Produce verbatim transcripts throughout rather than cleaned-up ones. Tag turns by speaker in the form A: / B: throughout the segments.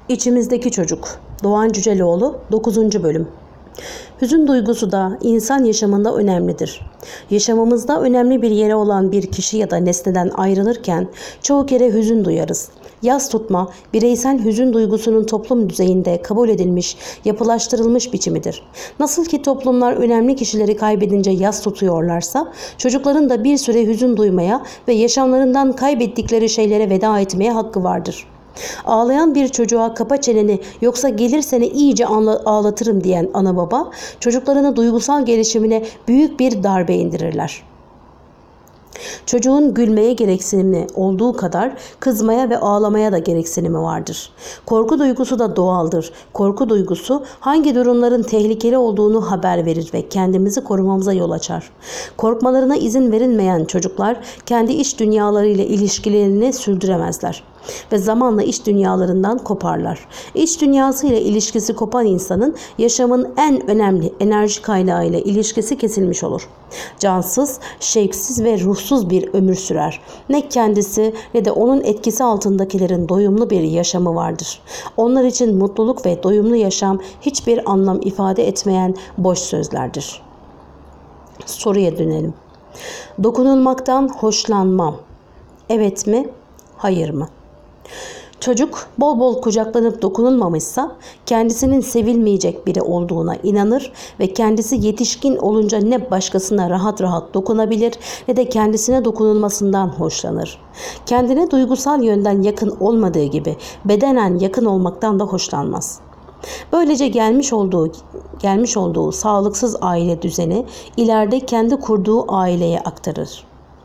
A: İçimizdeki Çocuk. Doğan Cüceloğlu, dokuzuncu bölüm. Hüzün duygusu da insan yaşamında önemlidir. Yaşamımızda önemli bir yere olan bir kişi ya da nesneden ayrılırken çoğu kere hüzün duyarız. Yas tutma, bireysel hüzün duygusunun toplum düzeyinde kabul edilmiş, yapılaştırılmış biçimidir. Nasıl ki toplumlar önemli kişileri kaybedince yas tutuyorlarsa, çocukların da bir süre hüzün duymaya ve yaşamlarından kaybettikleri şeylere veda etmeye hakkı vardır. Ağlayan bir çocuğa "kapa çeneni yoksa gelir seni iyice ağlatırım" diyen ana baba çocuklarının duygusal gelişimine büyük bir darbe indirirler. Çocuğun gülmeye gereksinimi olduğu kadar kızmaya ve ağlamaya da gereksinimi vardır. Korku duygusu da doğaldır. Korku duygusu hangi durumların tehlikeli olduğunu haber verir ve kendimizi korumamıza yol açar. Korkmalarına izin verilmeyen çocuklar kendi iç dünyalarıyla ilişkilerini sürdüremezler ve zamanla iç dünyalarından koparlar. İç dünyasıyla ilişkisi kopan insanın yaşamın en önemli enerji kaynağıyla ilişkisi kesilmiş olur. Cansız, şevksiz ve ruhsuz bir ömür sürer. Ne kendisi ne de onun etkisi altındakilerin doyumlu bir yaşamı vardır. Onlar için mutluluk ve doyumlu yaşam hiçbir anlam ifade etmeyen boş sözlerdir. Soruya dönelim. Dokunulmaktan hoşlanmam. Evet mi? Hayır mı? Çocuk bol bol kucaklanıp dokunulmamışsa kendisinin sevilmeyecek biri olduğuna inanır ve kendisi yetişkin olunca ne başkasına rahat rahat dokunabilir ne de kendisine dokunulmasından hoşlanır. Kendine duygusal yönden yakın olmadığı gibi bedenen yakın olmaktan da hoşlanmaz. Böylece gelmiş olduğu gelmiş olduğu sağlıksız aile düzeni ileride kendi kurduğu aileye aktarır.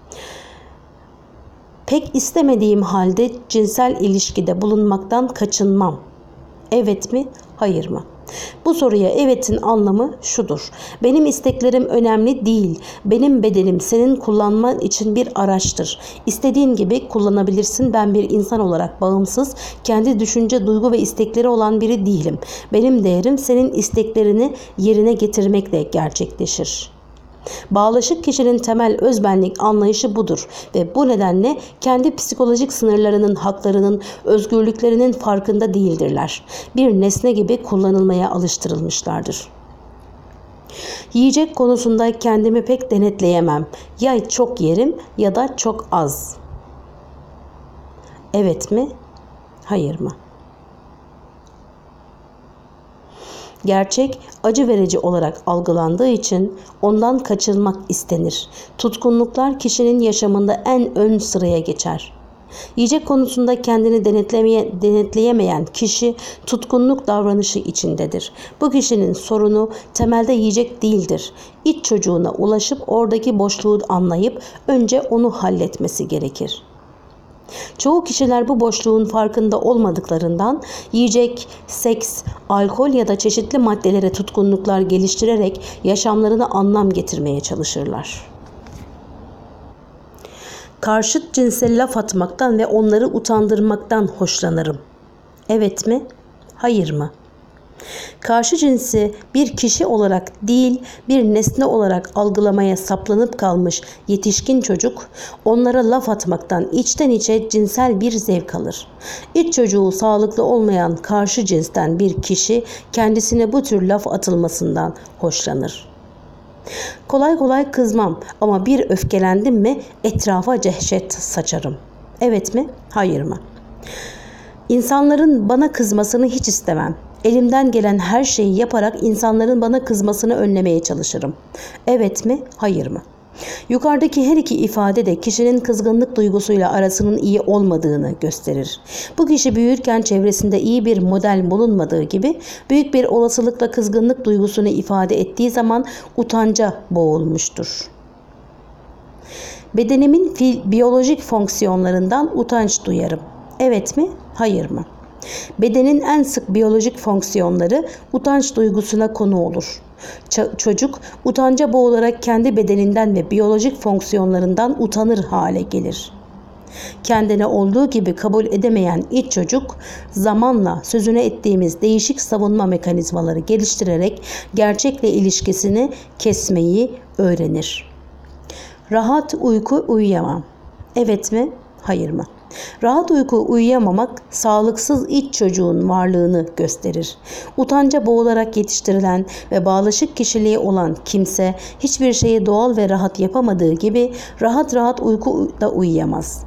A: Pek istemediğim halde cinsel ilişkide bulunmaktan kaçınmam. Evet mi, hayır mı? Bu soruya evetin anlamı şudur. Benim isteklerim önemli değil. Benim bedenim senin kullanman için bir araçtır. İstediğin gibi kullanabilirsin. Ben bir insan olarak bağımsız, kendi düşünce, duygu ve istekleri olan biri değilim. Benim değerim senin isteklerini yerine getirmekle gerçekleşir. Bağlaşık kişinin temel özbenlik anlayışı budur ve bu nedenle kendi psikolojik sınırlarının, haklarının, özgürlüklerinin farkında değildirler. Bir nesne gibi kullanılmaya alıştırılmışlardır. Yiyecek konusunda kendimi pek denetleyemem. Ya çok yerim ya da çok az. Evet mi? Hayır mı? Gerçek acı verici olarak algılandığı için ondan kaçınmak istenir. Tutkunluklar kişinin yaşamında en ön sıraya geçer. Yiyecek konusunda kendini denetlemeye, denetleyemeyen kişi tutkunluk davranışı içindedir. Bu kişinin sorunu temelde yiyecek değildir. İç çocuğuna ulaşıp oradaki boşluğu anlayıp önce onu halletmesi gerekir. Çoğu kişiler bu boşluğun farkında olmadıklarından yiyecek, seks, alkol ya da çeşitli maddelere tutkunluklar geliştirerek yaşamlarına anlam getirmeye çalışırlar. Karşıt cinse laf atmaktan ve onları utandırmaktan hoşlanırım. Evet mi? Hayır mı? Karşı cinsi bir kişi olarak değil, bir nesne olarak algılamaya saplanıp kalmış yetişkin çocuk, onlara laf atmaktan içten içe cinsel bir zevk alır. İç çocuğu sağlıklı olmayan karşı cinsten bir kişi kendisine bu tür laf atılmasından hoşlanır. Kolay kolay kızmam ama bir öfkelendim mi etrafa dehşet saçarım. Evet mi? Hayır mı? İnsanların bana kızmasını hiç istemem. Elimden gelen her şeyi yaparak insanların bana kızmasını önlemeye çalışırım. Evet mi? Hayır mı? Yukarıdaki her iki ifade de kişinin kızgınlık duygusuyla arasının iyi olmadığını gösterir. Bu kişi büyürken çevresinde iyi bir model bulunmadığı gibi büyük bir olasılıkla kızgınlık duygusunu ifade ettiği zaman utanca boğulmuştur. Bedenimin biyolojik fonksiyonlarından utanç duyarım. Evet mi? Hayır mı? Bedenin en sık biyolojik fonksiyonları utanç duygusuna konu olur. Ç- çocuk utanca boğularak kendi bedeninden ve biyolojik fonksiyonlarından utanır hale gelir. Kendine olduğu gibi kabul edemeyen iç çocuk zamanla sözüne ettiğimiz değişik savunma mekanizmaları geliştirerek gerçekle ilişkisini kesmeyi öğrenir. Rahat uyku uyuyamam. Evet mi? Hayır mı? Rahat uyku uyuyamamak, sağlıksız iç çocuğun varlığını gösterir. Utanca boğularak yetiştirilen ve bağlaşık kişiliği olan kimse, hiçbir şeyi doğal ve rahat yapamadığı gibi rahat rahat uyku da uyuyamaz.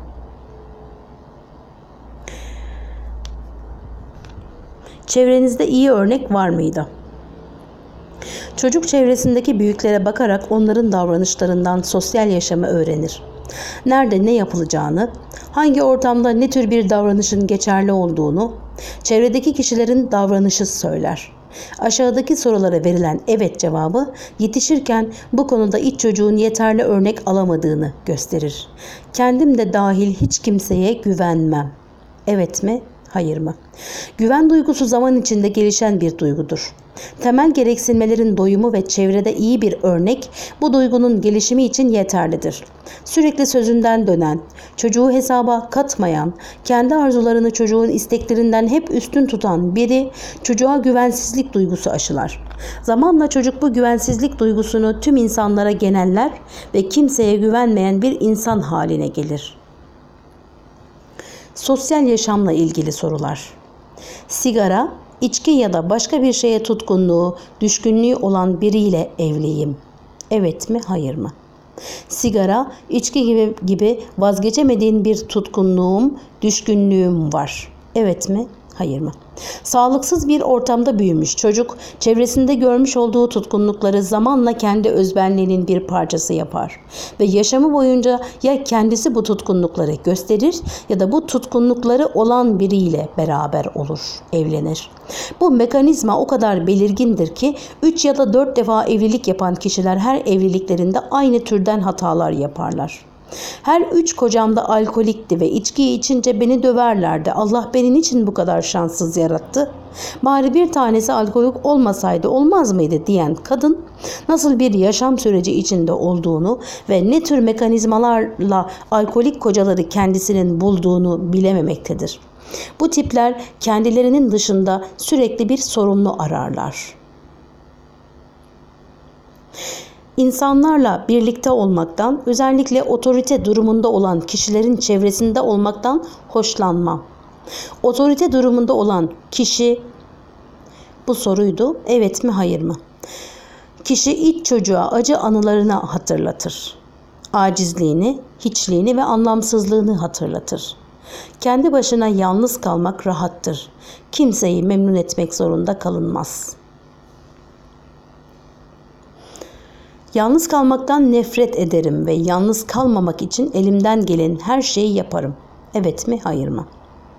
A: Çevrenizde iyi örnek var mıydı? Çocuk çevresindeki büyüklere bakarak onların davranışlarından sosyal yaşamı öğrenir. Nerede ne yapılacağını, hangi ortamda ne tür bir davranışın geçerli olduğunu, çevredeki kişilerin davranışı söyler. Aşağıdaki sorulara verilen evet cevabı yetişirken bu konuda iç çocuğun yeterli örnek alamadığını gösterir. Kendim de dahil hiç kimseye güvenmem. Evet mi? Hayır mı? Güven duygusu zaman içinde gelişen bir duygudur. Temel gereksinmelerin doyumu ve çevrede iyi bir örnek bu duygunun gelişimi için yeterlidir. Sürekli sözünden dönen, çocuğu hesaba katmayan, kendi arzularını çocuğun isteklerinden hep üstün tutan biri çocuğa güvensizlik duygusu aşılar. Zamanla çocuk bu güvensizlik duygusunu tüm insanlara geneller ve kimseye güvenmeyen bir insan haline gelir. Sosyal yaşamla ilgili sorular. Sigara, içki ya da başka bir şeye tutkunluğu, düşkünlüğü olan biriyle evliyim. Evet mi, hayır mı? Sigara, içki gibi, gibi vazgeçemediğin bir tutkunluğum, düşkünlüğüm var. Evet mi, hayır mı? Sağlıksız bir ortamda büyümüş çocuk, çevresinde görmüş olduğu tutkunlukları zamanla kendi özbenliğinin bir parçası yapar. Ve yaşamı boyunca ya kendisi bu tutkunlukları gösterir ya da bu tutkunlukları olan biriyle beraber olur, evlenir. Bu mekanizma o kadar belirgindir ki üç ya da dört defa evlilik yapan kişiler her evliliklerinde aynı türden hatalar yaparlar. Her üç kocam da alkolikti ve içkiyi içince beni döverlerdi. Allah beni niçin bu kadar şanssız yarattı? Bari bir tanesi alkolik olmasaydı olmaz mıydı diyen kadın nasıl bir yaşam süreci içinde olduğunu ve ne tür mekanizmalarla alkolik kocaları kendisinin bulduğunu bilememektedir. Bu tipler kendilerinin dışında sürekli bir sorumlu ararlar. İnsanlarla birlikte olmaktan, özellikle otorite durumunda olan kişilerin çevresinde olmaktan hoşlanmam. Otorite durumunda olan kişi, bu soruydu, evet mi hayır mı? Kişi iç çocuğa acı anılarını hatırlatır. Acizliğini, hiçliğini ve anlamsızlığını hatırlatır. Kendi başına yalnız kalmak rahattır. Kimseyi memnun etmek zorunda kalınmaz. Yalnız kalmaktan nefret ederim ve yalnız kalmamak için elimden gelen her şeyi yaparım. Evet mi, hayır mı?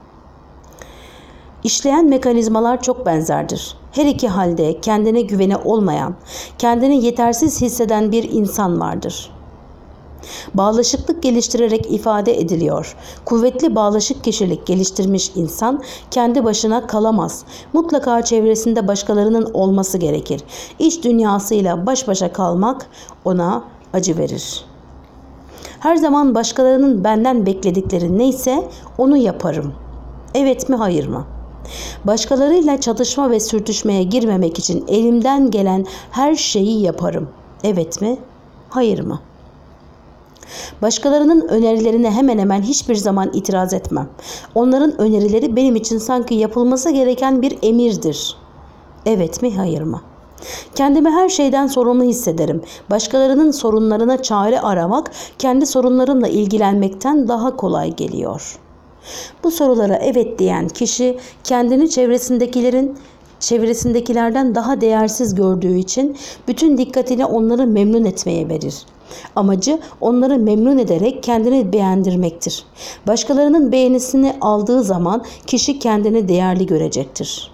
A: İşleyen mekanizmalar çok benzerdir. Her iki halde kendine güveni olmayan, kendini yetersiz hisseden bir insan vardır. Bağlaşıklık geliştirerek ifade ediliyor. Kuvvetli bağlaşık kişilik geliştirmiş insan kendi başına kalamaz. Mutlaka çevresinde başkalarının olması gerekir. İç dünyasıyla baş başa kalmak ona acı verir. Her zaman başkalarının benden bekledikleri neyse onu yaparım. Evet mi, hayır mı? Başkalarıyla çatışma ve sürtüşmeye girmemek için elimden gelen her şeyi yaparım. Evet mi, hayır mı? Başkalarının önerilerine hemen hemen hiçbir zaman itiraz etmem. Onların önerileri benim için sanki yapılması gereken bir emirdir. Evet mi, hayır mı? Kendimi her şeyden sorumlu hissederim. Başkalarının sorunlarına çare aramak, kendi sorunlarımla ilgilenmekten daha kolay geliyor. Bu sorulara evet diyen kişi kendini çevresindekilerin çevresindekilerden daha değersiz gördüğü için bütün dikkatini onları memnun etmeye verir. Amacı onları memnun ederek kendini beğendirmektir. Başkalarının beğenisini aldığı zaman kişi kendini değerli görecektir.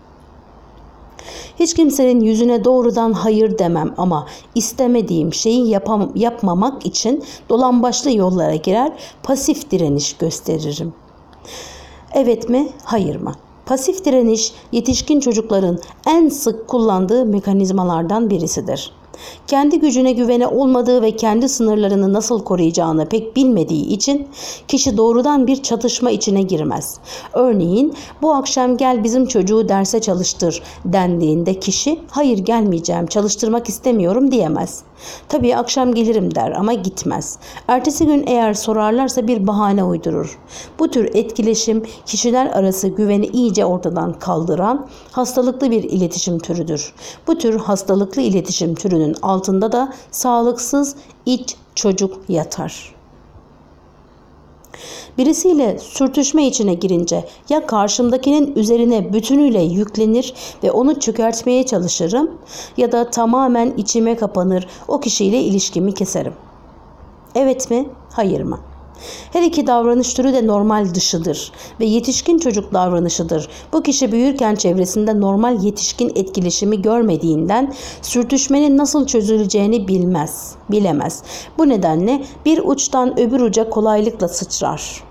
A: Hiç kimsenin yüzüne doğrudan hayır demem ama istemediğim şeyi yapam yapmamak için dolambaçlı yollara girer, pasif direniş gösteririm. Evet mi, hayır mı? Pasif direniş yetişkin çocukların en sık kullandığı mekanizmalardan birisidir. Kendi gücüne güveni olmadığı ve kendi sınırlarını nasıl koruyacağını pek bilmediği için kişi doğrudan bir çatışma içine girmez. Örneğin bu akşam gel bizim çocuğu derse çalıştır dendiğinde kişi hayır gelmeyeceğim, çalıştırmak istemiyorum diyemez. Tabii akşam gelirim der ama gitmez. Ertesi gün eğer sorarlarsa bir bahane uydurur. Bu tür etkileşim kişiler arası güveni iyice ortadan kaldıran hastalıklı bir iletişim türüdür. Bu tür hastalıklı iletişim türünün altında da sağlıksız iç çocuk yatar. Birisiyle sürtüşme içine girince ya karşımdakinin üzerine bütünüyle yüklenir ve onu çökertmeye çalışırım ya da tamamen içime kapanır, o kişiyle ilişkimi keserim. Evet mi? Hayır mı? Her iki davranış türü de normal dışıdır ve yetişkin çocuk davranışıdır. Bu kişi büyürken çevresinde normal yetişkin etkileşimi görmediğinden sürtüşmenin nasıl çözüleceğini bilmez, bilemez. Bu nedenle bir uçtan öbür uca kolaylıkla sıçrar.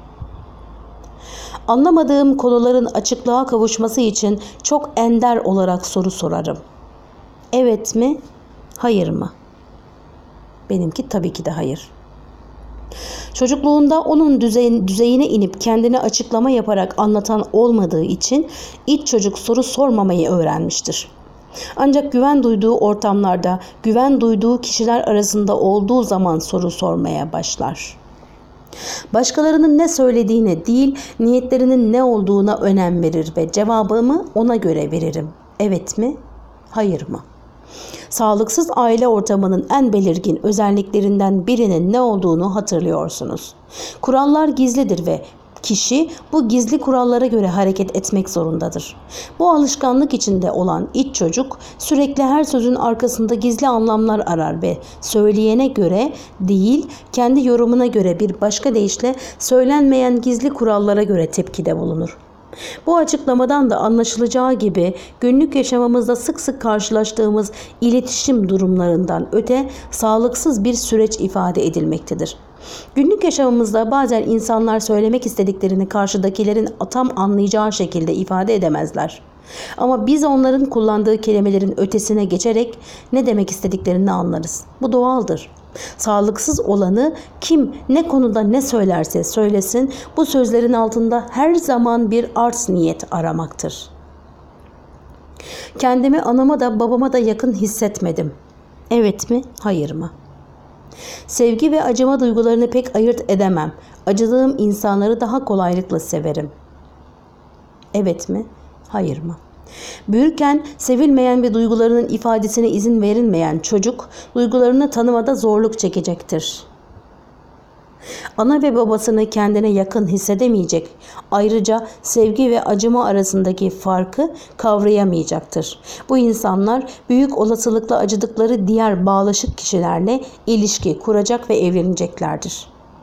A: Anlamadığım konuların açıklığa kavuşması için çok ender olarak soru sorarım. Evet mi? Hayır mı? Benimki tabii ki de hayır. Çocukluğunda onun düzeyine inip kendine açıklama yaparak anlatan olmadığı için iç çocuk soru sormamayı öğrenmiştir. Ancak güven duyduğu ortamlarda, güven duyduğu kişiler arasında olduğu zaman soru sormaya başlar. Başkalarının ne söylediğine değil, niyetlerinin ne olduğuna önem verir ve cevabımı ona göre veririm. Evet mi? Hayır mı? Sağlıksız aile ortamının en belirgin özelliklerinden birinin ne olduğunu hatırlıyorsunuz. Kurallar gizlidir ve kişi bu gizli kurallara göre hareket etmek zorundadır. Bu alışkanlık içinde olan iç çocuk sürekli her sözün arkasında gizli anlamlar arar ve söyleyene göre değil, kendi yorumuna göre, bir başka deyişle söylenmeyen gizli kurallara göre tepkide bulunur. Bu açıklamadan da anlaşılacağı gibi günlük yaşamımızda sık sık karşılaştığımız iletişim durumlarından öte sağlıksız bir süreç ifade edilmektedir. Günlük yaşamımızda bazen insanlar söylemek istediklerini karşıdakilerin tam anlayacağı şekilde ifade edemezler. Ama biz onların kullandığı kelimelerin ötesine geçerek ne demek istediklerini anlarız. Bu doğaldır. Sağlıksız olanı kim ne konuda ne söylerse söylesin bu sözlerin altında her zaman bir art niyet aramaktır. Kendimi anama da babama da yakın hissetmedim. Evet mi? Hayır mı? Sevgi ve acıma duygularını pek ayırt edemem. Acıdığım insanları daha kolaylıkla severim. Evet mi? Hayır mı? Büyürken sevilmeyen ve duygularının ifadesine izin verilmeyen çocuk duygularını tanımada zorluk çekecektir. Ana ve babasını kendine yakın hissedemeyecek, ayrıca sevgi ve acıma arasındaki farkı kavrayamayacaktır. Bu insanlar büyük olasılıkla acıdıkları diğer bağlaşık kişilerle ilişki kuracak ve evleneceklerdir.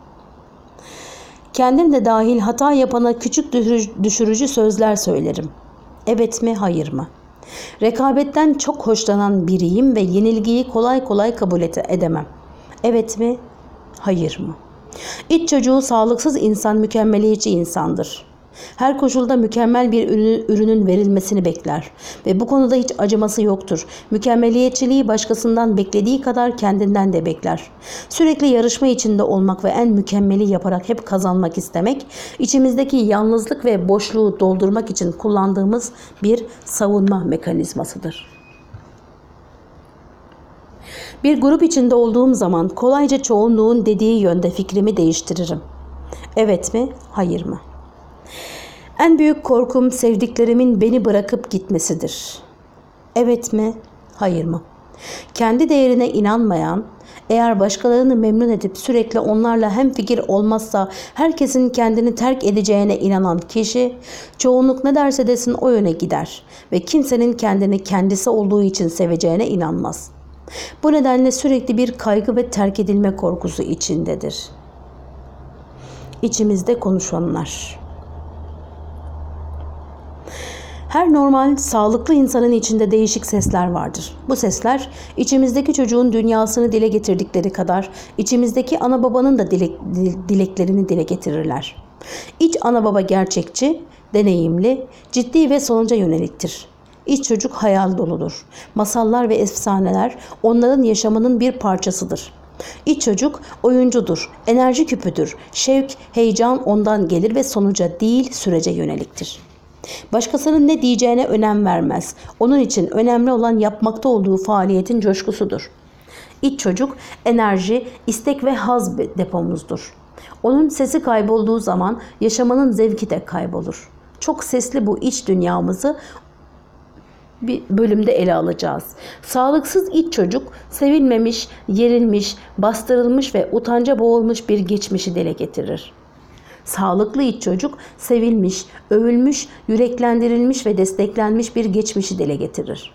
A: Kendim de dahil hata yapana küçük düşürücü sözler söylerim. Evet mi, hayır mı? Rekabetten çok hoşlanan biriyim ve yenilgiyi kolay kolay kabul edemem. Evet mi, hayır mı? İç çocuğu sağlıksız insan mükemmeliyetçi insandır. Her koşulda mükemmel bir ürünün verilmesini bekler ve bu konuda hiç acıması yoktur. Mükemmeliyetçiliği başkasından beklediği kadar kendinden de bekler. Sürekli yarışma içinde olmak ve en mükemmeli yaparak hep kazanmak istemek, içimizdeki yalnızlık ve boşluğu doldurmak için kullandığımız bir savunma mekanizmasıdır. Bir grup içinde olduğum zaman kolayca çoğunluğun dediği yönde fikrimi değiştiririm. Evet mi, hayır mı? En büyük korkum sevdiklerimin beni bırakıp gitmesidir. Evet mi, hayır mı? Kendi değerine inanmayan, eğer başkalarını memnun edip sürekli onlarla hemfikir olmazsa herkesin kendini terk edeceğine inanan kişi, çoğunluk ne derse desin o yöne gider ve kimsenin kendini kendisi olduğu için seveceğine inanmaz. Bu nedenle sürekli bir kaygı ve terk edilme korkusu içindedir. İçimizde konuşanlar. Her normal, sağlıklı insanın içinde değişik sesler vardır. Bu sesler içimizdeki çocuğun dünyasını dile getirdikleri kadar içimizdeki ana babanın da dilek, dileklerini dile getirirler. İç ana baba gerçekçi, deneyimli, ciddi ve sonuca yöneliktir. İç çocuk hayal doludur. Masallar ve efsaneler onların yaşamının bir parçasıdır. İç çocuk oyuncudur, enerji küpüdür. Şevk, heyecan ondan gelir ve sonuca değil sürece yöneliktir. Başkasının ne diyeceğine önem vermez. Onun için önemli olan yapmakta olduğu faaliyetin coşkusudur. İç çocuk enerji, istek ve haz depomuzdur. Onun sesi kaybolduğu zaman yaşamanın zevki de kaybolur. Çok sesli bu iç dünyamızı bir bölümde ele alacağız. Sağlıksız iç çocuk, sevilmemiş, yerilmiş, bastırılmış ve utanca boğulmuş bir geçmişi dile getirir. Sağlıklı iç çocuk, sevilmiş, övülmüş, yüreklendirilmiş ve desteklenmiş bir geçmişi dile getirir.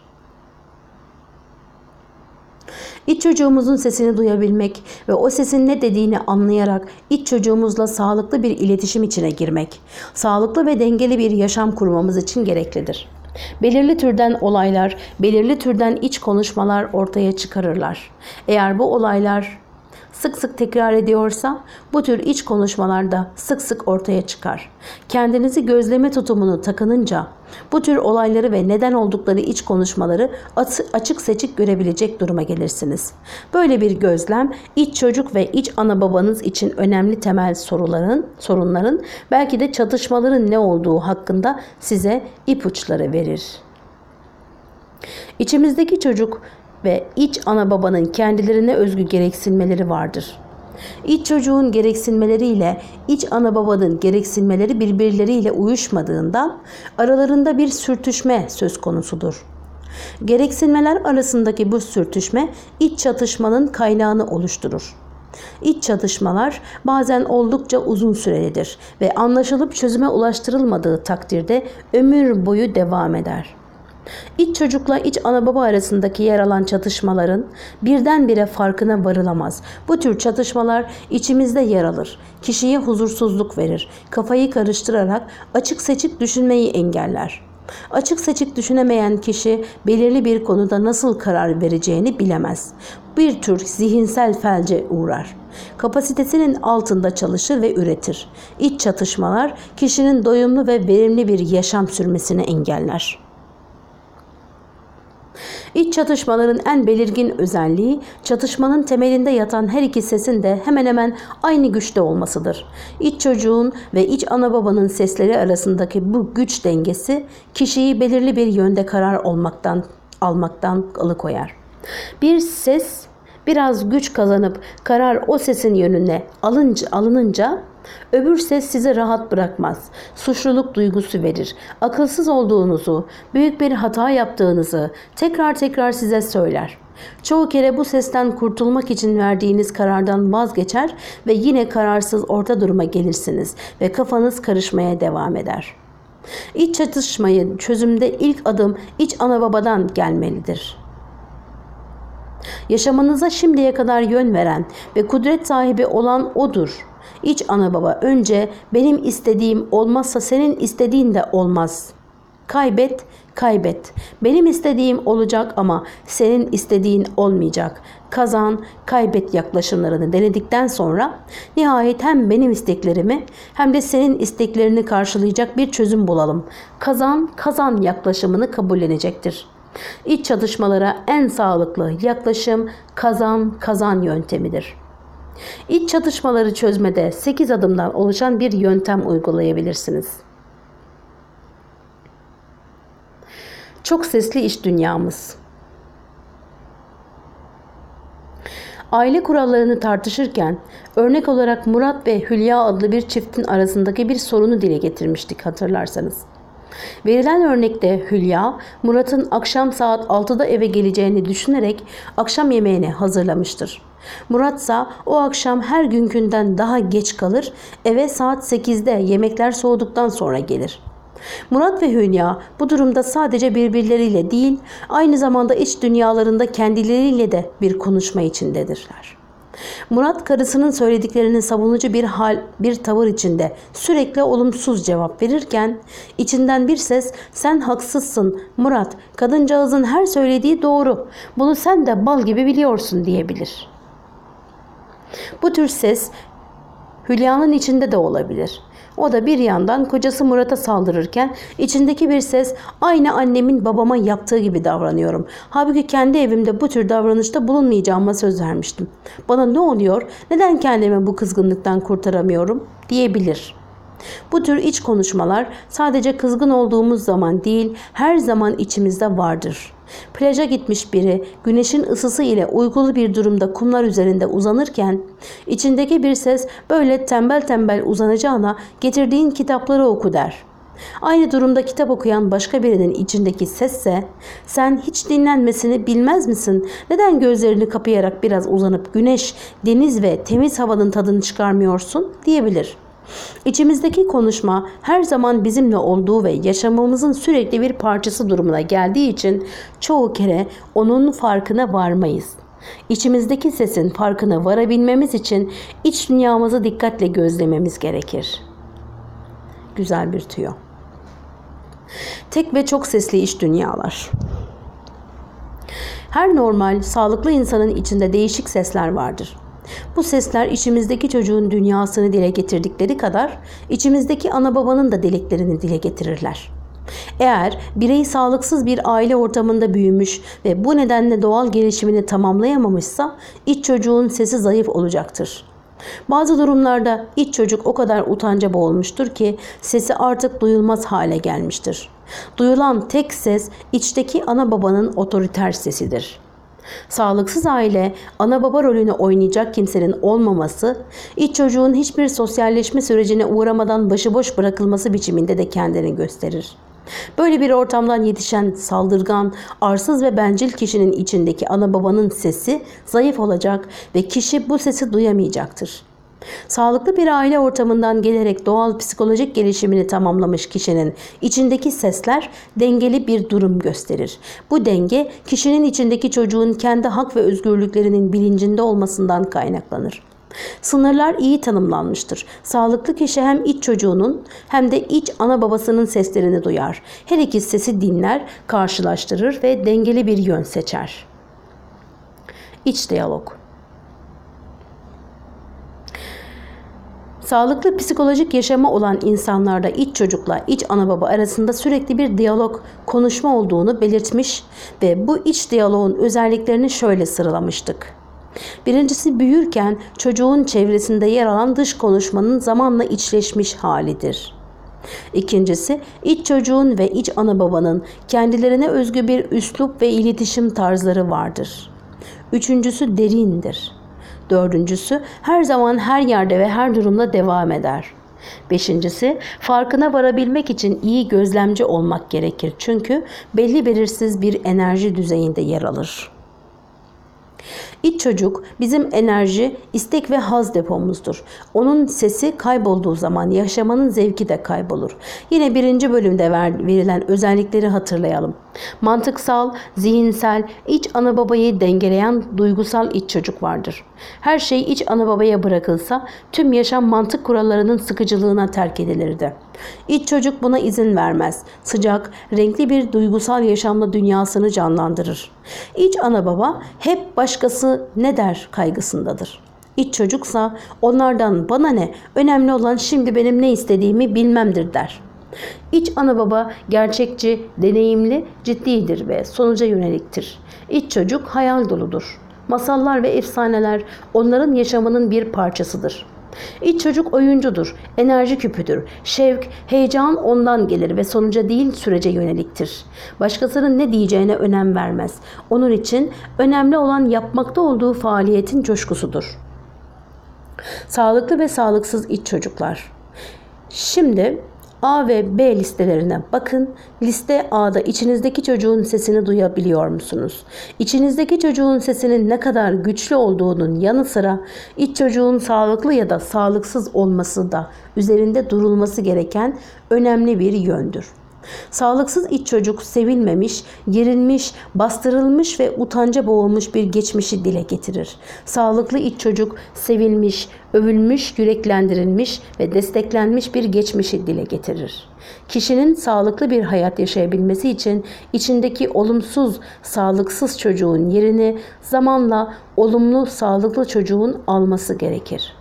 A: İç çocuğumuzun sesini duyabilmek ve o sesin ne dediğini anlayarak iç çocuğumuzla sağlıklı bir iletişim içine girmek, sağlıklı ve dengeli bir yaşam kurmamız için gereklidir. Belirli türden olaylar, belirli türden iç konuşmalar ortaya çıkarırlar. Eğer bu olaylar sık sık tekrar ediyorsa bu tür iç konuşmalar da sık sık ortaya çıkar. Kendinizi gözleme tutumunu takınınca bu tür olayları ve neden oldukları iç konuşmaları açık seçik görebilecek duruma gelirsiniz. Böyle bir gözlem iç çocuk ve iç ana babanız için önemli temel soruların, sorunların belki de çatışmaların ne olduğu hakkında size ipuçları verir. İçimizdeki çocuk ve iç ana babanın kendilerine özgü gereksinmeleri vardır. İç çocuğun gereksinmeleriyle iç ana babanın gereksinmeleri birbirleriyle uyuşmadığından aralarında bir sürtüşme söz konusudur. Gereksinmeler arasındaki bu sürtüşme iç çatışmanın kaynağını oluşturur. İç çatışmalar bazen oldukça uzun sürelidir ve anlaşılıp çözüme ulaştırılmadığı takdirde ömür boyu devam eder. İç çocukla iç ana baba arasındaki yer alan çatışmaların birdenbire farkına varılamaz. Bu tür çatışmalar içimizde yer alır. Kişiye huzursuzluk verir. Kafayı karıştırarak açık seçik düşünmeyi engeller. Açık seçik düşünemeyen kişi belirli bir konuda nasıl karar vereceğini bilemez. Bir tür zihinsel felce uğrar. Kapasitesinin altında çalışır ve üretir. İç çatışmalar kişinin doyumlu ve verimli bir yaşam sürmesini engeller. İç çatışmaların en belirgin özelliği çatışmanın temelinde yatan her iki sesin de hemen hemen aynı güçte olmasıdır. İç çocuğun ve iç ana babanın sesleri arasındaki bu güç dengesi kişiyi belirli bir yönde karar olmaktan, almaktan alıkoyar. Bir ses biraz güç kazanıp karar o sesin yönüne alınca, alınınca öbür ses sizi rahat bırakmaz. Suçluluk duygusu verir. Akılsız olduğunuzu, büyük bir hata yaptığınızı tekrar tekrar size söyler. Çoğu kere bu sesten kurtulmak için verdiğiniz karardan vazgeçer ve yine kararsız orta duruma gelirsiniz ve kafanız karışmaya devam eder. İç çatışmayı çözümde ilk adım iç ana babadan gelmelidir. Yaşamınıza şimdiye kadar yön veren ve kudret sahibi olan O'dur. İç ana baba önce benim istediğim olmazsa senin istediğin de olmaz. Kaybet, kaybet. Benim istediğim olacak ama senin istediğin olmayacak. Kazan, kaybet yaklaşımlarını denedikten sonra nihayet hem benim isteklerimi hem de senin isteklerini karşılayacak bir çözüm bulalım. Kazan, kazan yaklaşımını kabullenecektir. İç çatışmalara en sağlıklı yaklaşım kazan, kazan yöntemidir. İç çatışmaları çözmede sekiz adımdan oluşan bir yöntem uygulayabilirsiniz. Çok sesli iç dünyamız. Aile kurallarını tartışırken örnek olarak Murat ve Hülya adlı bir çiftin arasındaki bir sorunu dile getirmiştik hatırlarsanız. Verilen örnekte Hülya, Murat'ın akşam saat altıda eve geleceğini düşünerek akşam yemeğini hazırlamıştır. Murat ise o akşam her günkünden daha geç kalır, eve saat sekizde yemekler soğuduktan sonra gelir. Murat ve Hülya bu durumda sadece birbirleriyle değil, aynı zamanda iç dünyalarında kendileriyle de bir konuşma içindedirler. Murat karısının söylediklerini savunucu bir hal, bir tavır içinde sürekli olumsuz cevap verirken içinden bir ses sen haksızsın Murat, kadıncağızın her söylediği doğru, bunu sen de bal gibi biliyorsun diyebilir. Bu tür ses Hülya'nın içinde de olabilir. O da bir yandan kocası Murat'a saldırırken içindeki bir ses aynı annemin babama yaptığı gibi davranıyorum. Halbuki kendi evimde bu tür davranışta bulunmayacağıma söz vermiştim. Bana ne oluyor? Neden kendimi bu kızgınlıktan kurtaramıyorum? Diyebilir. Bu tür iç konuşmalar sadece kızgın olduğumuz zaman değil, her zaman içimizde vardır. Plaja gitmiş biri güneşin ısısı ile uykulu bir durumda kumlar üzerinde uzanırken içindeki bir ses böyle tembel tembel uzanacağına getirdiğin kitapları oku der. Aynı durumda kitap okuyan başka birinin içindeki sesse sen hiç dinlenmesini bilmez misin? Neden gözlerini kapayarak biraz uzanıp güneş, deniz ve temiz havanın tadını çıkarmıyorsun diyebilir. İçimizdeki konuşma her zaman bizimle olduğu ve yaşamımızın sürekli bir parçası durumuna geldiği için çoğu kere onun farkına varmayız. İçimizdeki sesin farkına varabilmemiz için iç dünyamızı dikkatle gözlememiz gerekir. Güzel bir tüyo. Tek ve çok sesli iç dünyalar. Her normal, sağlıklı insanın içinde değişik sesler vardır. Bu sesler içimizdeki çocuğun dünyasını dile getirdikleri kadar içimizdeki ana babanın da dileklerini dile getirirler. Eğer birey sağlıksız bir aile ortamında büyümüş ve bu nedenle doğal gelişimini tamamlayamamışsa iç çocuğun sesi zayıf olacaktır. Bazı durumlarda iç çocuk o kadar utanca boğulmuştur ki sesi artık duyulmaz hale gelmiştir. Duyulan tek ses içteki ana babanın otoriter sesidir. Sağlıksız aile, ana baba rolünü oynayacak kimsenin olmaması, iç çocuğun hiçbir sosyalleşme sürecine uğramadan başıboş bırakılması biçiminde de kendini gösterir. Böyle bir ortamdan yetişen saldırgan, arsız ve bencil kişinin içindeki ana babanın sesi zayıf olacak ve kişi bu sesi duyamayacaktır. Sağlıklı bir aile ortamından gelerek doğal psikolojik gelişimini tamamlamış kişinin içindeki sesler dengeli bir durum gösterir. Bu denge kişinin içindeki çocuğun kendi hak ve özgürlüklerinin bilincinde olmasından kaynaklanır. Sınırlar iyi tanımlanmıştır. Sağlıklı kişi hem iç çocuğunun hem de iç ana babasının seslerini duyar. Her iki sesi dinler, karşılaştırır ve dengeli bir yön seçer. İç diyalog. Sağlıklı psikolojik yaşamı olan insanlarda iç çocukla iç ana baba arasında sürekli bir diyalog, konuşma olduğunu belirtmiş ve bu iç diyaloğun özelliklerini şöyle sıralamıştık. Birincisi, büyürken çocuğun çevresinde yer alan dış konuşmanın zamanla içleşmiş halidir. İkincisi, iç çocuğun ve iç ana babanın kendilerine özgü bir üslup ve iletişim tarzları vardır. Üçüncüsü, derindir. Dördüncüsü, her zaman her yerde ve her durumda devam eder. Beşincisi, farkına varabilmek için iyi gözlemci olmak gerekir. Çünkü belli belirsiz bir enerji düzeyinde yer alır. İç çocuk bizim enerji, istek ve haz depomuzdur. Onun sesi kaybolduğu zaman yaşamanın zevki de kaybolur. Yine birinci bölümde ver, verilen özellikleri hatırlayalım. Mantıksal, zihinsel, iç ana babayı dengeleyen duygusal iç çocuk vardır. Her şey iç ana babaya bırakılsa tüm yaşam mantık kurallarının sıkıcılığına terk edilirdi. İç çocuk buna izin vermez. Sıcak, renkli bir duygusal yaşamla dünyasını canlandırır. İç ana baba hep başkası ne der kaygısındadır. İç çocuksa onlardan bana ne, önemli olan şimdi benim ne istediğimi bilmemdir der. İç ana baba gerçekçi, deneyimli, ciddidir ve sonuca yöneliktir. İç çocuk hayal doludur. Masallar ve efsaneler onların yaşamının bir parçasıdır. İç çocuk oyuncudur, enerji küpüdür. Şevk, heyecan ondan gelir ve sonuca değil sürece yöneliktir. Başkasının ne diyeceğine önem vermez. Onun için önemli olan yapmakta olduğu faaliyetin coşkusudur. Sağlıklı ve sağlıksız iç çocuklar. Şimdi A ve B listelerine bakın. Liste A'da içinizdeki çocuğun sesini duyabiliyor musunuz? İçinizdeki çocuğun sesinin ne kadar güçlü olduğunun yanı sıra iç çocuğun sağlıklı ya da sağlıksız olması da üzerinde durulması gereken önemli bir yöndür. Sağlıksız iç çocuk sevilmemiş, gerilmiş, bastırılmış ve utanca boğulmuş bir geçmişi dile getirir. Sağlıklı iç çocuk sevilmiş, övülmüş, yüreklendirilmiş ve desteklenmiş bir geçmişi dile getirir. Kişinin sağlıklı bir hayat yaşayabilmesi için içindeki olumsuz, sağlıksız çocuğun yerini zamanla olumlu, sağlıklı çocuğun alması gerekir.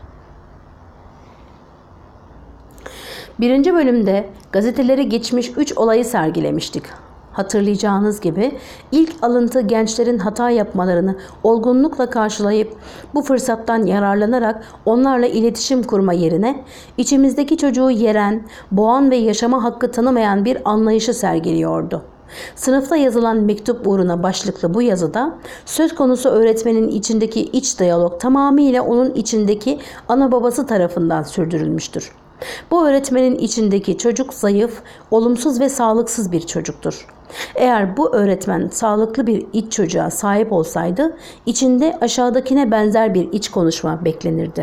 A: Birinci bölümde gazetelere geçmiş üç olayı sergilemiştik. Hatırlayacağınız gibi ilk alıntı gençlerin hata yapmalarını olgunlukla karşılayıp bu fırsattan yararlanarak onlarla iletişim kurma yerine içimizdeki çocuğu yeren, boğan ve yaşama hakkı tanımayan bir anlayışı sergiliyordu. Sınıfta yazılan mektup uğruna başlıklı bu yazıda söz konusu öğretmenin içindeki iç diyalog tamamıyla onun içindeki ana babası tarafından sürdürülmüştür. Bu öğretmenin içindeki çocuk zayıf, olumsuz ve sağlıksız bir çocuktur. Eğer bu öğretmen sağlıklı bir iç çocuğa sahip olsaydı, içinde aşağıdakine benzer bir iç konuşma beklenirdi.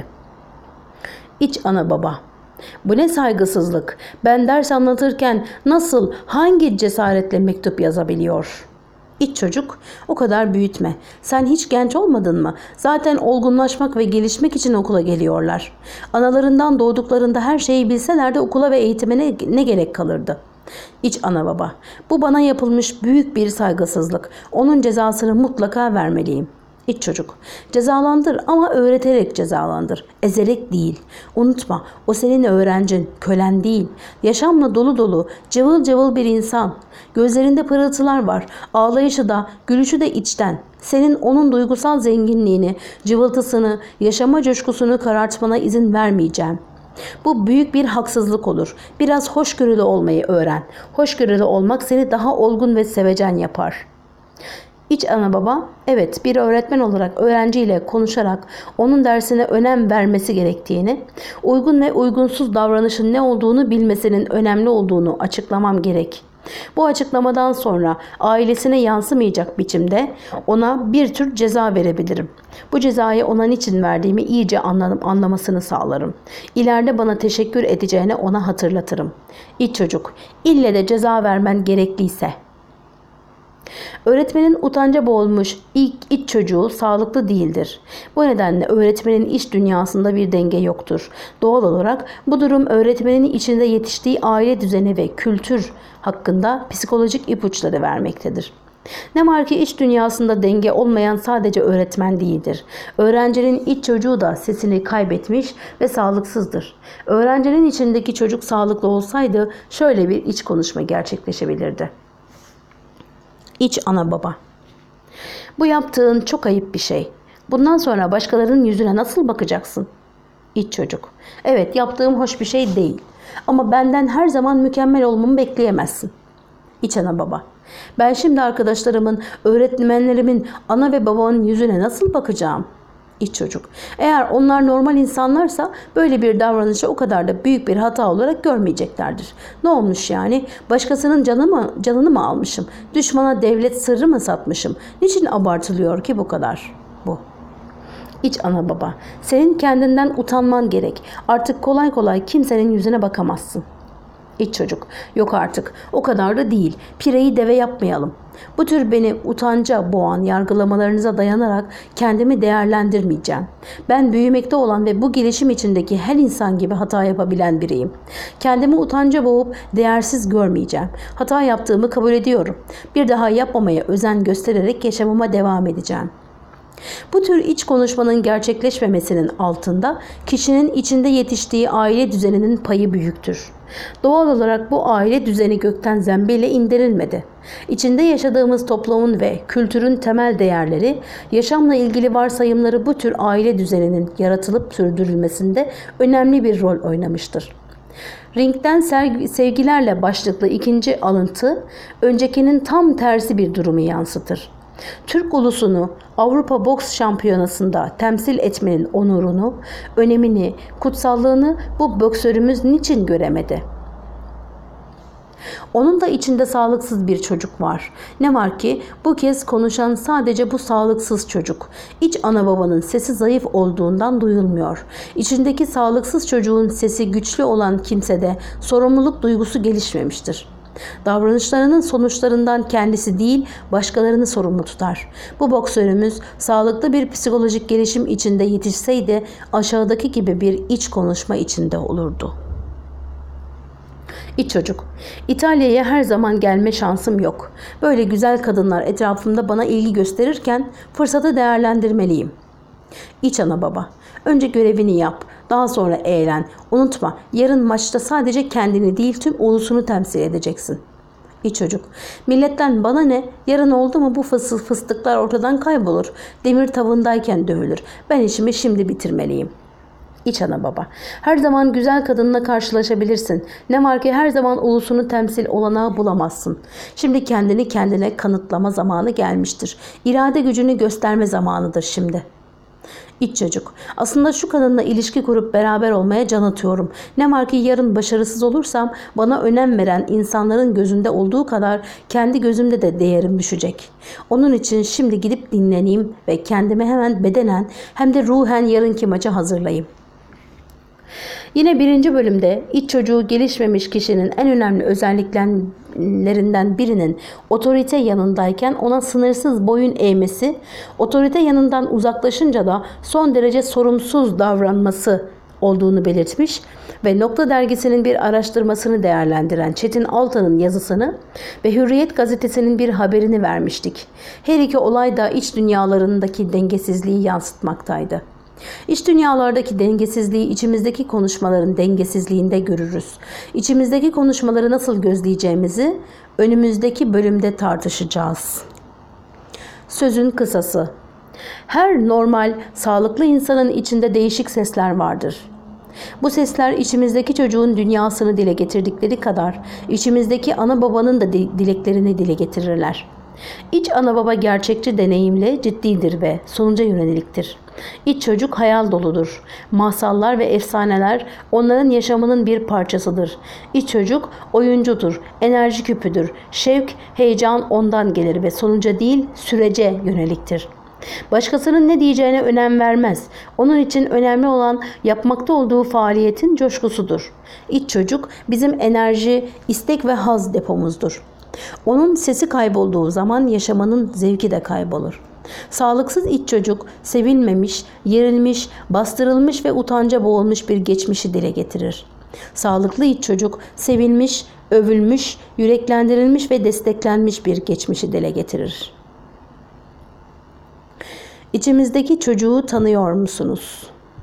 A: İç ana baba. Bu ne saygısızlık? Ben ders anlatırken nasıl, hangi cesaretle mektup yazabiliyor? İç çocuk, o kadar büyütme. Sen hiç genç olmadın mı? Zaten olgunlaşmak ve gelişmek için okula geliyorlar. Analarından doğduklarında her şeyi bilseler de okula ve eğitime ne, ne gerek kalırdı? İç ana baba, bu bana yapılmış büyük bir saygısızlık. Onun cezasını mutlaka vermeliyim. İç çocuk, cezalandır ama öğreterek cezalandır, ezerek değil. Unutma, o senin öğrencin, kölen değil. Yaşamla dolu dolu, cıvıl cıvıl bir insan. Gözlerinde pırıltılar var, ağlayışı da, gülüşü de içten. Senin onun duygusal zenginliğini, cıvıltısını, yaşama coşkusunu karartmana izin vermeyeceğim. Bu büyük bir haksızlık olur. Biraz hoşgörülü olmayı öğren. Hoşgörülü olmak seni daha olgun ve sevecen yapar. İç ana baba, evet, bir öğretmen olarak öğrenciyle konuşarak onun dersine önem vermesi gerektiğini, uygun ve uygunsuz davranışın ne olduğunu bilmesinin önemli olduğunu açıklamam gerek. Bu açıklamadan sonra ailesine yansımayacak biçimde ona bir tür ceza verebilirim. Bu cezayı ona niçin verdiğimi iyice anladım, anlamasını sağlarım. İleride bana teşekkür edeceğine ona hatırlatırım. İç çocuk, ille de ceza vermen gerekliyse. Öğretmenin utanca boğulmuş ilk iç çocuğu sağlıklı değildir. Bu nedenle öğretmenin iç dünyasında bir denge yoktur. Doğal olarak bu durum öğretmenin içinde yetiştiği aile düzeni ve kültür hakkında psikolojik ipuçları vermektedir. Ne var ki iç dünyasında denge olmayan sadece öğretmen değildir. Öğrencinin iç çocuğu da sesini kaybetmiş ve sağlıksızdır. Öğrencinin içindeki çocuk sağlıklı olsaydı şöyle bir iç konuşma gerçekleşebilirdi. İç ana baba. Bu yaptığın çok ayıp bir şey. Bundan sonra başkalarının yüzüne nasıl bakacaksın? İç çocuk. Evet, yaptığım hoş bir şey değil. Ama benden her zaman mükemmel olmamı bekleyemezsin. İç ana baba. Ben şimdi arkadaşlarımın, öğretmenlerimin, ana ve babamın yüzüne nasıl bakacağım? İç çocuk. Eğer onlar normal insanlarsa böyle bir davranışı o kadar da büyük bir hata olarak görmeyeceklerdir. Ne olmuş yani? Başkasının canı mı, canını mı almışım? Düşmana devlet sırrı mı satmışım? Niçin abartılıyor ki bu kadar? Bu. İç ana baba. Senin kendinden utanman gerek. Artık kolay kolay kimsenin yüzüne bakamazsın. İç çocuk. Yok artık. O kadar da değil. Pireyi deve yapmayalım. Bu tür beni utanca boğan yargılamalarınıza dayanarak kendimi değerlendirmeyeceğim. Ben büyümekte olan ve bu gelişim içindeki her insan gibi hata yapabilen biriyim. Kendimi utanca boğup değersiz görmeyeceğim. Hata yaptığımı kabul ediyorum. Bir daha yapmamaya özen göstererek yaşamıma devam edeceğim. Bu tür iç konuşmanın gerçekleşmemesinin altında kişinin içinde yetiştiği aile düzeninin payı büyüktür. Doğal olarak bu aile düzeni gökten zembille indirilmedi. İçinde yaşadığımız toplumun ve kültürün temel değerleri, yaşamla ilgili varsayımları bu tür aile düzeninin yaratılıp sürdürülmesinde önemli bir rol oynamıştır. Ringden sevgilerle başlıklı ikinci alıntı, öncekinin tam tersi bir durumu yansıtır. Türk ulusunu Avrupa Boks Şampiyonası'nda temsil etmenin onurunu, önemini, kutsallığını bu boksörümüz niçin göremedi? Onun da içinde sağlıksız bir çocuk var. Ne var ki bu kez konuşan sadece bu sağlıksız çocuk. İç ana babanın sesi zayıf olduğundan duyulmuyor. İçindeki sağlıksız çocuğun sesi güçlü olan kimsede sorumluluk duygusu gelişmemiştir. Davranışlarının sonuçlarından kendisi değil, başkalarını sorumlu tutar. Bu boksörümüz sağlıklı bir psikolojik gelişim içinde yetişseydi aşağıdaki gibi bir iç konuşma içinde olurdu. İç çocuk. İtalya'ya her zaman gelme şansım yok. Böyle güzel kadınlar etrafımda bana ilgi gösterirken fırsatı değerlendirmeliyim. İç ana baba. Önce görevini yap. Daha sonra eğlen. Unutma, yarın maçta sadece kendini değil tüm ulusunu temsil edeceksin. İç çocuk: milletten bana ne? Yarın oldu mu bu fıs fıstıklar ortadan kaybolur. Demir tavındayken dövülür. Ben işimi şimdi bitirmeliyim. İç ana baba: her zaman güzel kadınla karşılaşabilirsin. Ne var ki her zaman ulusunu temsil olanağı bulamazsın. Şimdi kendini kendine kanıtlama zamanı gelmiştir. İrade gücünü gösterme zamanıdır şimdi. İç çocuk: aslında şu kadınla ilişki kurup beraber olmaya can atıyorum. Ne var ki yarın başarısız olursam bana önem veren insanların gözünde olduğu kadar kendi gözümde de değerim düşecek. Onun için şimdi gidip dinleneyim ve kendimi hemen bedenen hem de ruhen yarınki maça hazırlayayım. Yine birinci bölümde iç çocuğu gelişmemiş kişinin en önemli özelliklerinden birinin otorite yanındayken ona sınırsız boyun eğmesi, otorite yanından uzaklaşınca da son derece sorumsuz davranması olduğunu belirtmiş ve Nokta Dergisi'nin bir araştırmasını değerlendiren Çetin Altan'ın yazısını ve Hürriyet Gazetesi'nin bir haberini vermiştik. Her iki olay da iç dünyalarındaki dengesizliği yansıtmaktaydı. İç dünyalardaki dengesizliği içimizdeki konuşmaların dengesizliğinde görürüz. İçimizdeki konuşmaları nasıl gözleyeceğimizi önümüzdeki bölümde tartışacağız. Sözün kısası: her normal, sağlıklı insanın içinde değişik sesler vardır. Bu sesler içimizdeki çocuğun dünyasını dile getirdikleri kadar içimizdeki ana babanın da dileklerini dile getirirler. İç ana baba gerçekçi deneyimle ciddidir ve sonuca yöneliktir. İç çocuk hayal doludur. Masallar ve efsaneler onların yaşamının bir parçasıdır. İç çocuk oyuncudur, enerji küpüdür. Şevk, heyecan ondan gelir ve sonuca değil sürece yöneliktir. Başkasının ne diyeceğine önem vermez. Onun için önemli olan yapmakta olduğu faaliyetin coşkusudur. İç çocuk bizim enerji, istek ve haz depomuzdur. Onun sesi kaybolduğu zaman yaşamanın zevki de kaybolur. Sağlıksız iç çocuk sevilmemiş, yerilmiş, bastırılmış ve utanca boğulmuş bir geçmişi dile getirir. Sağlıklı iç çocuk sevilmiş, övülmüş, yüreklendirilmiş ve desteklenmiş bir geçmişi dile getirir. İçimizdeki çocuğu tanıyor musunuz?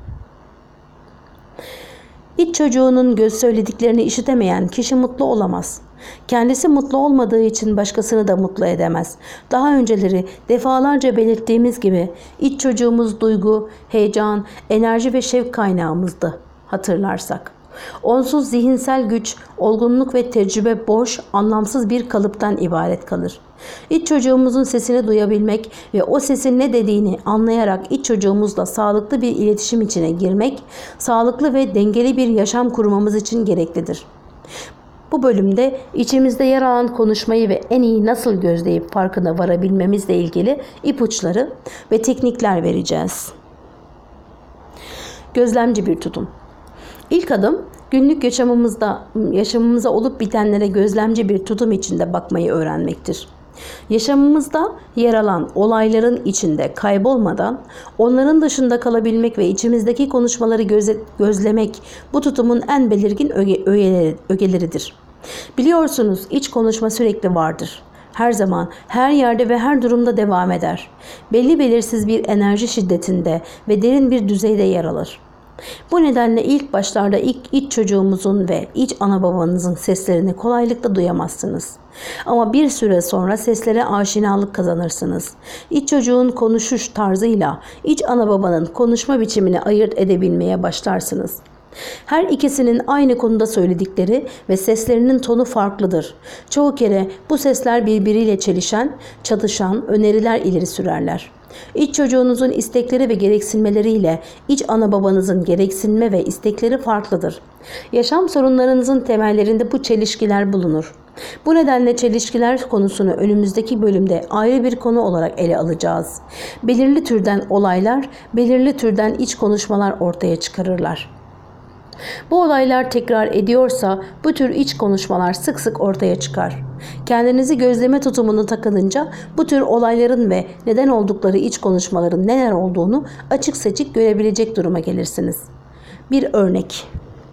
A: İç çocuğunun göz söylediklerini işitemeyen kişi mutlu olamaz. Kendisi mutlu olmadığı için başkasını da mutlu edemez. Daha önceleri defalarca belirttiğimiz gibi iç çocuğumuz duygu, heyecan, enerji ve şevk kaynağımızdı hatırlarsak. Onsuz zihinsel güç, olgunluk ve tecrübe boş, anlamsız bir kalıptan ibaret kalır. İç çocuğumuzun sesini duyabilmek ve o sesin ne dediğini anlayarak iç çocuğumuzla sağlıklı bir iletişim içine girmek, sağlıklı ve dengeli bir yaşam kurmamız için gereklidir. Bu bölümde içimizde yer alan konuşmayı ve en iyi nasıl gözleyip farkına varabilmemizle ilgili ipuçları ve teknikler vereceğiz. Gözlemci bir tutum. İlk adım günlük yaşamımızda yaşamımıza olup bitenlere gözlemci bir tutum içinde bakmayı öğrenmektir. Yaşamımızda yer alan olayların içinde kaybolmadan onların dışında kalabilmek ve içimizdeki konuşmaları göze, gözlemek bu tutumun en belirgin öge, ögeleri, ögeleridir. Biliyorsunuz iç konuşma sürekli vardır. Her zaman, her yerde ve her durumda devam eder. Belli belirsiz bir enerji şiddetinde ve derin bir düzeyde yer alır. Bu nedenle ilk başlarda ilk iç çocuğumuzun ve iç ana babanızın seslerini kolaylıkla duyamazsınız. Ama bir süre sonra seslere aşinalık kazanırsınız. İç çocuğun konuşuş tarzıyla iç ana babanın konuşma biçimini ayırt edebilmeye başlarsınız. Her ikisinin aynı konuda söyledikleri ve seslerinin tonu farklıdır. Çoğu kere bu sesler birbiriyle çelişen, çatışan öneriler ileri sürerler. İç çocuğunuzun istekleri ve gereksinmeleriyle iç ana babanızın gereksinme ve istekleri farklıdır. Yaşam sorunlarınızın temellerinde bu çelişkiler bulunur. Bu nedenle çelişkiler konusunu önümüzdeki bölümde ayrı bir konu olarak ele alacağız. Belirli türden olaylar, belirli türden iç konuşmalar ortaya çıkarırlar. Bu olaylar tekrar ediyorsa bu tür iç konuşmalar sık sık ortaya çıkar. Kendinizi gözleme tutumunu takınınca bu tür olayların ve neden oldukları iç konuşmaların neler olduğunu açık seçik görebilecek duruma gelirsiniz. Bir örnek.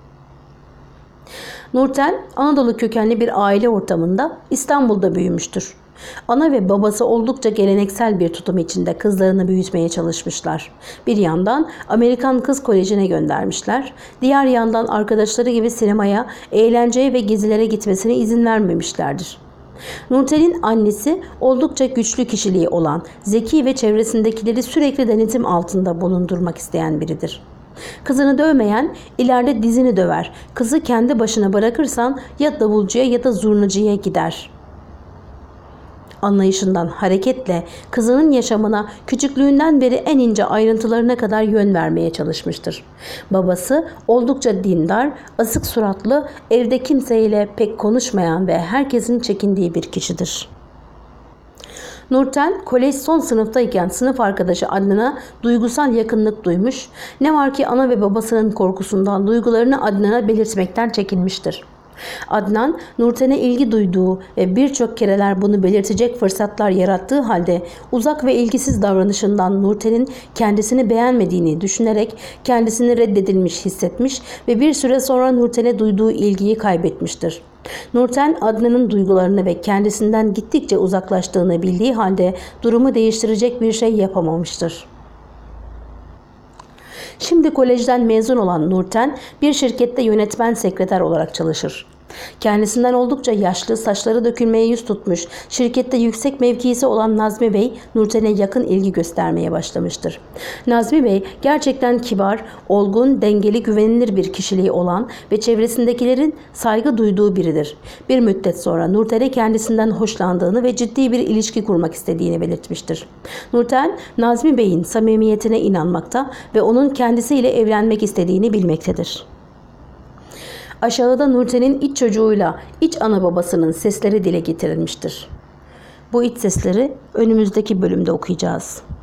A: Nurten, Anadolu kökenli bir aile ortamında İstanbul'da büyümüştür. Ana ve babası oldukça geleneksel bir tutum içinde kızlarını büyütmeye çalışmışlar. Bir yandan Amerikan Kız Koleji'ne göndermişler. Diğer yandan arkadaşları gibi sinemaya, eğlenceye ve gezilere gitmesine izin vermemişlerdir. Nurten'in annesi oldukça güçlü kişiliği olan, zeki ve çevresindekileri sürekli denetim altında bulundurmak isteyen biridir. Kızını dövmeyen ileride dizini döver. Kızı kendi başına bırakırsan ya davulcuya ya da zurnacıya gider anlayışından hareketle kızının yaşamına küçüklüğünden beri en ince ayrıntılarına kadar yön vermeye çalışmıştır. Babası oldukça dindar, asık suratlı, evde kimseyle pek konuşmayan ve herkesin çekindiği bir kişidir. Nurten, kolej son sınıftayken sınıf arkadaşı Adnan'a duygusal yakınlık duymuş, ne var ki ana ve babasının korkusundan duygularını Adnan'a belirtmekten çekinmiştir. Adnan, Nurten'e ilgi duyduğu ve birçok kereler bunu belirtecek fırsatlar yarattığı halde uzak ve ilgisiz davranışından Nurten'in kendisini beğenmediğini düşünerek kendisini reddedilmiş hissetmiş ve bir süre sonra Nurten'e duyduğu ilgiyi kaybetmiştir. Nurten, Adnan'ın duygularını ve kendisinden gittikçe uzaklaştığını bildiği halde durumu değiştirecek bir şey yapamamıştır. Şimdi kolejden mezun olan Nurten bir şirkette yönetmen sekreter olarak çalışır. Kendisinden oldukça yaşlı, saçları dökülmeye yüz tutmuş, şirkette yüksek mevkisi olan Nazmi Bey, Nurten'e yakın ilgi göstermeye başlamıştır. Nazmi Bey gerçekten kibar, olgun, dengeli, güvenilir bir kişiliği olan ve çevresindekilerin saygı duyduğu biridir. Bir müddet sonra Nurten'e kendisinden hoşlandığını ve ciddi bir ilişki kurmak istediğini belirtmiştir. Nurten, Nazmi Bey'in samimiyetine inanmakta ve onun kendisiyle evlenmek istediğini bilmektedir. Aşağıda Nurten'in iç çocuğuyla iç ana babasının sesleri dile getirilmiştir. Bu iç sesleri önümüzdeki bölümde okuyacağız.